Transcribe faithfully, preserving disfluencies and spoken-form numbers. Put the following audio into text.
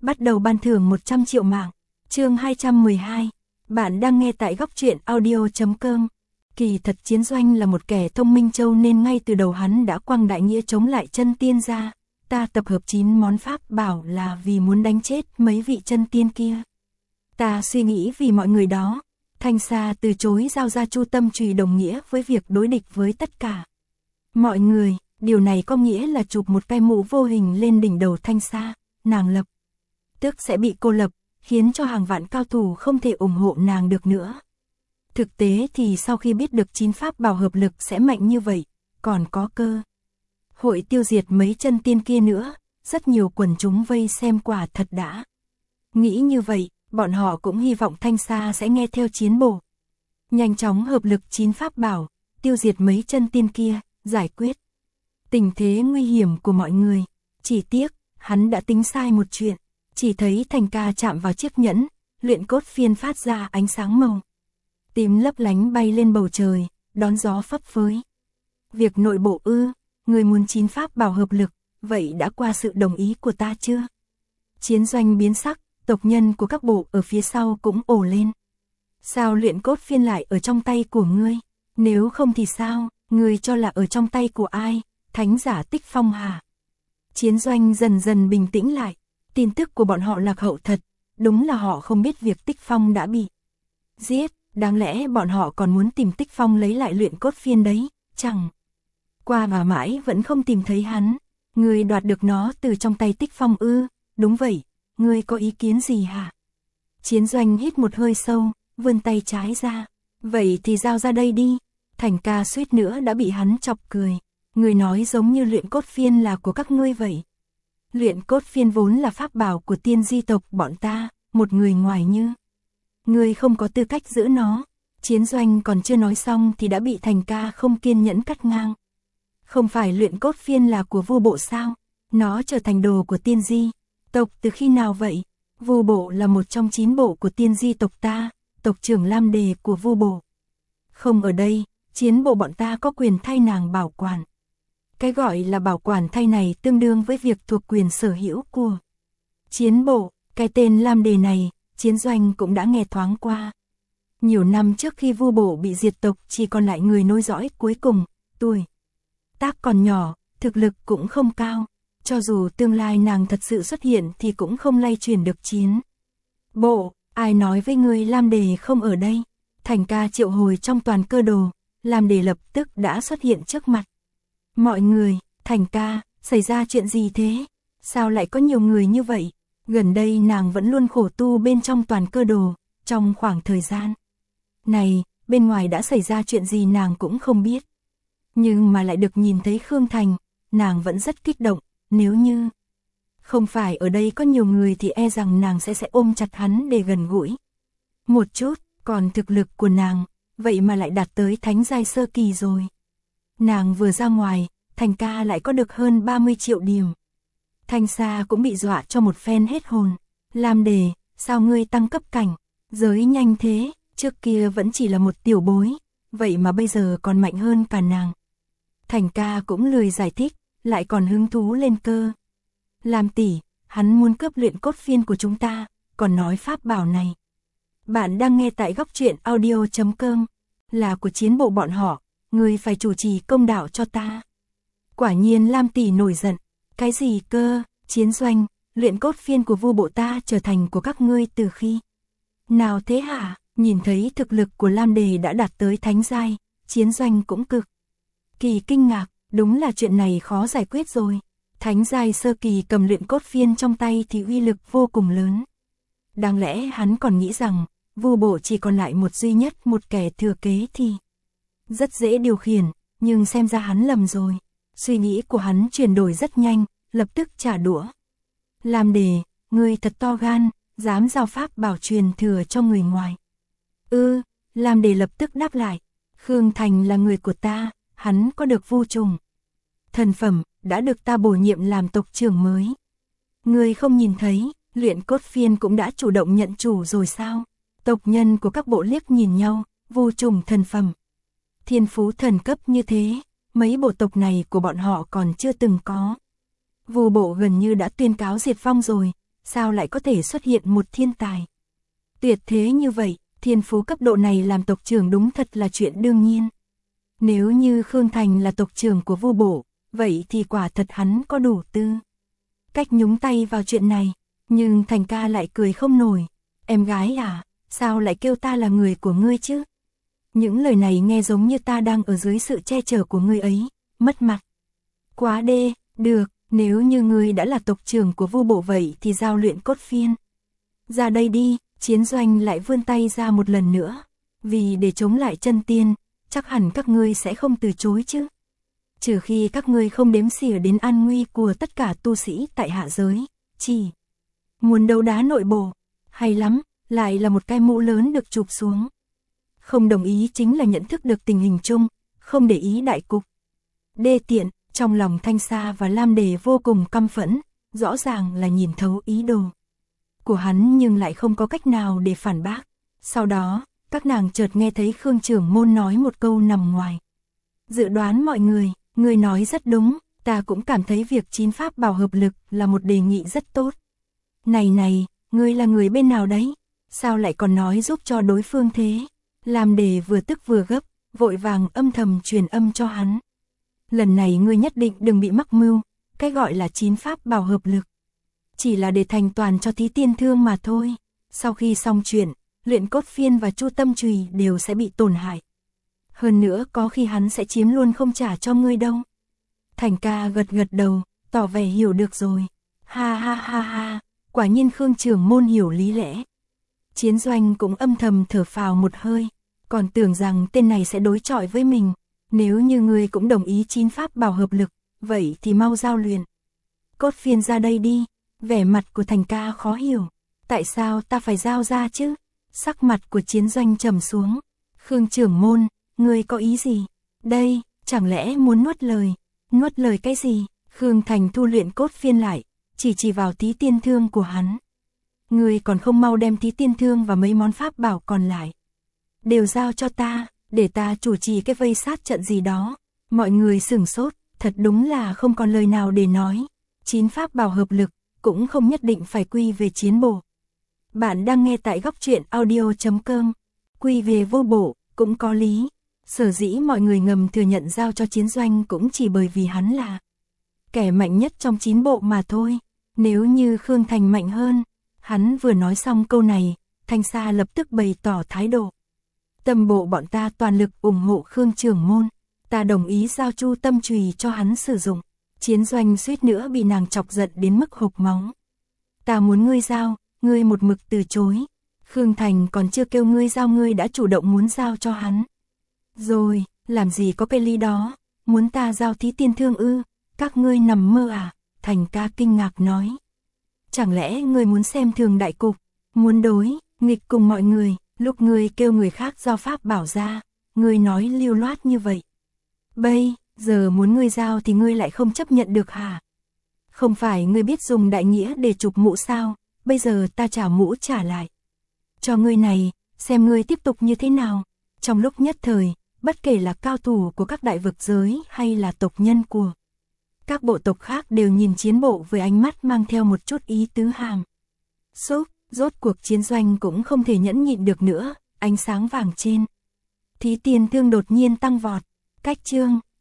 bắt đầu ban thưởng một trăm triệu mạng. Chương hai trăm mười hai. Bạn đang nghe tại góc truyện audio chấm com. Kỳ thật Chiến Doanh là một kẻ thông minh châu nên ngay từ đầu hắn đã quăng đại nghĩa chống lại chân tiên ra. Ta tập hợp chín món pháp bảo là vì muốn đánh chết mấy vị chân tiên kia. Ta suy nghĩ vì mọi người đó. Thanh Sa từ chối giao ra Chu Tâm Chùy đồng nghĩa với việc đối địch với tất cả mọi người. Điều này có nghĩa là chụp một cái mũ vô hình lên đỉnh đầu Thanh Sa, nàng lập tức sẽ bị cô lập, khiến cho hàng vạn cao thủ không thể ủng hộ nàng được nữa. Thực tế thì sau khi biết được chín pháp bảo hợp lực sẽ mạnh như vậy, còn có cơ hội tiêu diệt mấy chân tiên kia nữa, rất nhiều quần chúng vây xem quả thật đã nghĩ như vậy, bọn họ cũng hy vọng Thanh Sa sẽ nghe theo Chiến Bộ. Nhanh chóng hợp lực chín pháp bảo, tiêu diệt mấy chân tiên kia, giải quyết tình thế nguy hiểm của mọi người. Chỉ tiếc, hắn đã tính sai một chuyện, chỉ thấy Thành Ca chạm vào chiếc nhẫn, luyện cốt phiên phát ra ánh sáng màu tím lấp lánh bay lên bầu trời, đón gió phấp phới. Việc nội bộ ư, người muốn chín pháp bảo hợp lực, vậy đã qua sự đồng ý của ta chưa? Chiến Doanh biến sắc, tộc nhân của các bộ ở phía sau cũng ồ lên. Sao luyện cốt phiên lại ở trong tay của ngươi? Nếu không thì sao, ngươi cho là ở trong tay của ai? Thánh giả Tích Phong hả? Chiến Doanh dần dần bình tĩnh lại, tin tức của bọn họ lạc hậu thật, đúng là họ không biết việc Tích Phong đã bị giết, đáng lẽ bọn họ còn muốn tìm Tích Phong lấy lại luyện cốt phiên đấy, chẳng qua mà mãi vẫn không tìm thấy hắn. Ngươi đoạt được nó từ trong tay Tích Phong ư? Đúng vậy, ngươi có ý kiến gì hả? Chiến Doanh hít một hơi sâu, vươn tay trái ra. Vậy thì giao ra đây đi. Thành Ca suýt nữa đã bị hắn chọc cười. Ngươi nói giống như luyện cốt phiên là của các ngươi vậy. Luyện cốt phiên vốn là pháp bảo của tiên di tộc bọn ta, một người ngoài như ngươi không có tư cách giữ nó. Chiến Doanh còn chưa nói xong thì đã bị Thành Ca không kiên nhẫn cắt ngang. Không phải luyện cốt phiên là của Vu Bộ sao? Nó trở thành đồ của tiên di tộc từ khi nào vậy? Vu Bộ là một trong chín bộ của tiên di tộc ta, tộc trưởng Lam Đề của Vu Bộ không ở đây, Chiến Bộ bọn ta có quyền thay nàng bảo quản. Cái gọi là bảo quản thay này tương đương với việc thuộc quyền sở hữu của Chiến Bộ. Cái tên Lam Đề này, Chiến Doanh cũng đã nghe thoáng qua. Nhiều năm trước khi Vu Bộ bị diệt tộc chỉ còn lại người nối dõi cuối cùng, tuổi tác còn nhỏ, thực lực cũng không cao. Cho dù tương lai nàng thật sự xuất hiện thì cũng không lay chuyển được Chiến Bộ. Ai nói với ngươi Lam Đề không ở đây? Thành Ca triệu hồi trong toàn cơ đồ, Lam Đề lập tức đã xuất hiện trước mặt mọi người. Thành Ca, xảy ra chuyện gì thế? Sao lại có nhiều người như vậy? Gần đây nàng vẫn luôn khổ tu bên trong toàn cơ đồ, trong khoảng thời gian này, bên ngoài đã xảy ra chuyện gì nàng cũng không biết. Nhưng mà lại được nhìn thấy Khương Thành, nàng vẫn rất kích động, nếu như không phải ở đây có nhiều người thì e rằng nàng sẽ sẽ ôm chặt hắn để gần gũi một chút, còn thực lực của nàng, vậy mà lại đạt tới thánh giai sơ kỳ rồi. Nàng vừa ra ngoài, Thành Ca lại có được hơn ba mươi triệu điểm. Thanh Sa cũng bị dọa cho một phen hết hồn. Lam Đề, sao ngươi tăng cấp cảnh giới nhanh thế? Trước kia vẫn chỉ là một tiểu bối, vậy mà bây giờ còn mạnh hơn cả nàng. Thành Ca cũng lười giải thích, lại còn hứng thú lên cơ. Lam tỷ, hắn muốn cướp luyện cốt phiên của chúng ta, còn nói pháp bảo này. Bạn đang nghe tại góc truyện audio chấm com, là của Chiến Bộ bọn họ, ngươi phải chủ trì công đạo cho ta. Quả nhiên Lam tỷ nổi giận, cái gì cơ? Chiến Doanh, luyện cốt phiên của Vu Bộ ta trở thành của các ngươi từ khi nào thế hả? Nhìn thấy thực lực của Lam Đề đã đạt tới thánh giai, Chiến Doanh cũng cực kỳ kinh ngạc, đúng là chuyện này khó giải quyết rồi. Thánh giai sơ kỳ cầm luyện cốt phiên trong tay thì uy lực vô cùng lớn. Đáng lẽ hắn còn nghĩ rằng, Vu Bộ chỉ còn lại một duy nhất một kẻ thừa kế thì rất dễ điều khiển, nhưng xem ra hắn lầm rồi. Suy nghĩ của hắn chuyển đổi rất nhanh, lập tức trả đũa. Lam Đề, ngươi thật to gan, dám giao pháp bảo truyền thừa cho người ngoài. Ư, Lam Đề lập tức đáp lại. Khương Thành là người của ta, hắn có được vu trùng thần phẩm, đã được ta bổ nhiệm làm tộc trưởng mới. Ngươi không nhìn thấy, luyện cốt phiên cũng đã chủ động nhận chủ rồi sao? Tộc nhân của các bộ liếc nhìn nhau, vu trùng thần phẩm. Thiên phú thần cấp như thế, mấy bộ tộc này của bọn họ còn chưa từng có. Vu Bộ gần như đã tuyên cáo diệt vong rồi, sao lại có thể xuất hiện một thiên tài. Tuyệt thế như vậy, thiên phú cấp độ này làm tộc trưởng đúng thật là chuyện đương nhiên. Nếu như Khương Thành là tộc trưởng của Vu Bộ, vậy thì quả thật hắn có đủ tư cách nhúng tay vào chuyện này, nhưng Thành ca lại cười không nổi. Em gái à, sao lại kêu ta là người của ngươi chứ? Những lời này nghe giống như ta đang ở dưới sự che chở của ngươi ấy, mất mặt. Quá đê, được, nếu như ngươi đã là tộc trưởng của Vu Bộ vậy thì giao luyện cốt phiên. Ra đây đi, Chiến Doanh lại vươn tay ra một lần nữa, vì để chống lại chân tiên, chắc hẳn các ngươi sẽ không từ chối chứ. Trừ khi các ngươi không đếm xỉa đến an nguy của tất cả tu sĩ tại hạ giới, chỉ muốn đấu đá nội bộ, hay lắm, lại là một cái mũ lớn được chụp xuống. Không đồng ý chính là nhận thức được tình hình chung, không để ý đại cục. Đê tiện, trong lòng Thanh Sa và Lam Đề vô cùng căm phẫn, rõ ràng là nhìn thấu ý đồ của hắn nhưng lại không có cách nào để phản bác. Sau đó, các nàng chợt nghe thấy Khương trưởng môn nói một câu nằm ngoài dự đoán mọi người, người nói rất đúng, ta cũng cảm thấy việc chín pháp bảo hợp lực là một đề nghị rất tốt. Này này, ngươi là người bên nào đấy? Sao lại còn nói giúp cho đối phương thế? Lam Đề vừa tức vừa gấp, vội vàng âm thầm truyền âm cho hắn. Lần này ngươi nhất định đừng bị mắc mưu, cái gọi là chín pháp bảo hợp lực chỉ là để thành toàn cho Thí Tiên Thương mà thôi. Sau khi xong chuyện, luyện cốt phiên và chu tâm chùy đều sẽ bị tổn hại. Hơn nữa có khi hắn sẽ chiếm luôn không trả cho ngươi đâu. Thành ca gật gật đầu, tỏ vẻ hiểu được rồi. Ha ha ha ha, quả nhiên Khương trưởng môn hiểu lý lẽ. Chiến Doanh cũng âm thầm thở phào một hơi, còn tưởng rằng tên này sẽ đối chọi với mình. Nếu như ngươi cũng đồng ý chín pháp bảo hợp lực, vậy thì mau giao luyện cốt phiên ra đây đi. Vẻ mặt của Thành ca khó hiểu. Tại sao ta phải giao ra chứ? Sắc mặt của Chiến Doanh trầm xuống. Khương trưởng môn, ngươi có ý gì? Đây, chẳng lẽ muốn nuốt lời? Nuốt lời cái gì? Khương Thành thu luyện cốt phiên lại, chỉ chỉ vào Thí Tiên Thương của hắn. Ngươi còn không mau đem Thí Tiên Thương và mấy món pháp bảo còn lại đều giao cho ta, để ta chủ trì cái vây sát trận gì đó. Mọi người sửng sốt, thật đúng là không còn lời nào để nói. Chín pháp bảo hợp lực cũng không nhất định phải quy về chiến bộ. Bạn đang nghe tại góc truyện audio chấm com. Quy về vô bộ cũng có lý. Sở dĩ mọi người ngầm thừa nhận giao cho Chiến Doanh cũng chỉ bởi vì hắn là kẻ mạnh nhất trong chín bộ mà thôi. Nếu như Khương Thành mạnh hơn. Hắn vừa nói xong câu này, Thanh Sa lập tức bày tỏ thái độ. Tâm bộ bọn ta toàn lực ủng hộ Khương trưởng môn. Ta đồng ý giao chu tâm chùy cho hắn sử dụng. Chiến Doanh suýt nữa bị nàng chọc giận đến mức hộc máu. Ta muốn ngươi giao, ngươi một mực từ chối. Khương Thành còn chưa kêu ngươi giao ngươi đã chủ động muốn giao cho hắn. Rồi, làm gì có cái ly đó, muốn ta giao Thí Tiên Thương ư, các ngươi nằm mơ à? Thành ca kinh ngạc nói. Chẳng lẽ ngươi muốn xem thường đại cục, muốn đối, nghịch cùng mọi người, lúc ngươi kêu người khác giao pháp bảo ra, ngươi nói lưu loát như vậy. Bây giờ muốn ngươi giao thì ngươi lại không chấp nhận được hả? Không phải ngươi biết dùng đại nghĩa để chụp mũ sao, bây giờ ta trả mũ trả lại cho ngươi này, xem ngươi tiếp tục như thế nào. Trong lúc nhất thời, bất kể là cao thủ của các đại vực giới hay là tộc nhân của các bộ tộc khác đều nhìn chiến bộ với ánh mắt mang theo một chút ý tứ hàm xúc. Rốt cuộc Chiến Doanh cũng không thể nhẫn nhịn được nữa, ánh sáng vàng trên Thí Tiên Thương đột nhiên tăng vọt. Cách chương